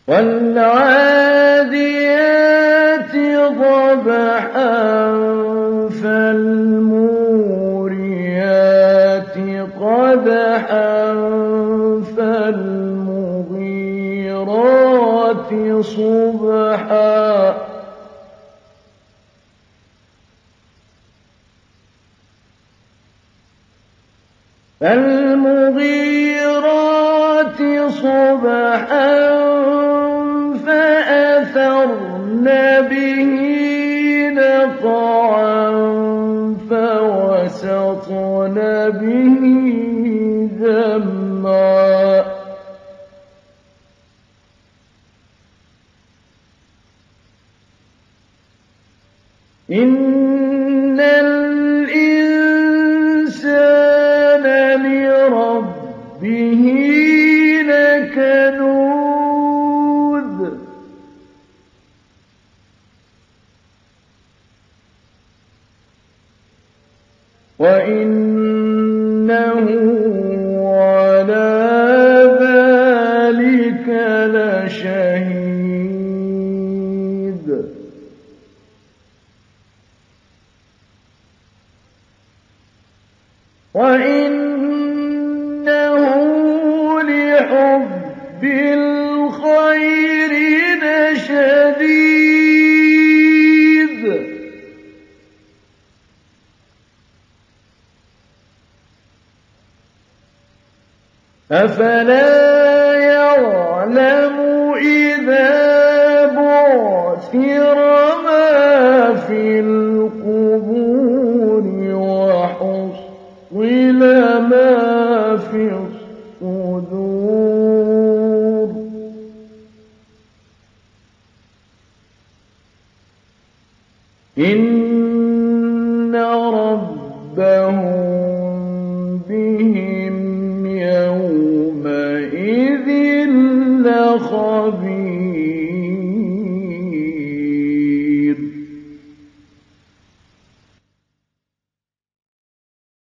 وَالْعَادِيَاتِ ضَبْحًا فَالْمُورِيَاتِ قَدْحًا فَالْمُغِيرَاتِ صُبْحًا فَأَثَرْنَ بِهِ نَقْعًا فَوَسَطْنَ بِهِ جَمْعًا إِنَّ الْإِنسَانَ لِرَبِّهِ لَكَنُودٌ وَإِنَّهُ عَلَىٰ ذَٰلِكَ لَشَهِيدٌ وَإِنَّهُ لِحُبِّ الْخَيْرِ لَشَدِيدٌ أَفَلَا يَعْلَمُ إِذَا بُعْثِرَ مَا فِي الْقُبُورِ وَحُصِّلَ مَا فِي الصُّدُورِ إِنَّ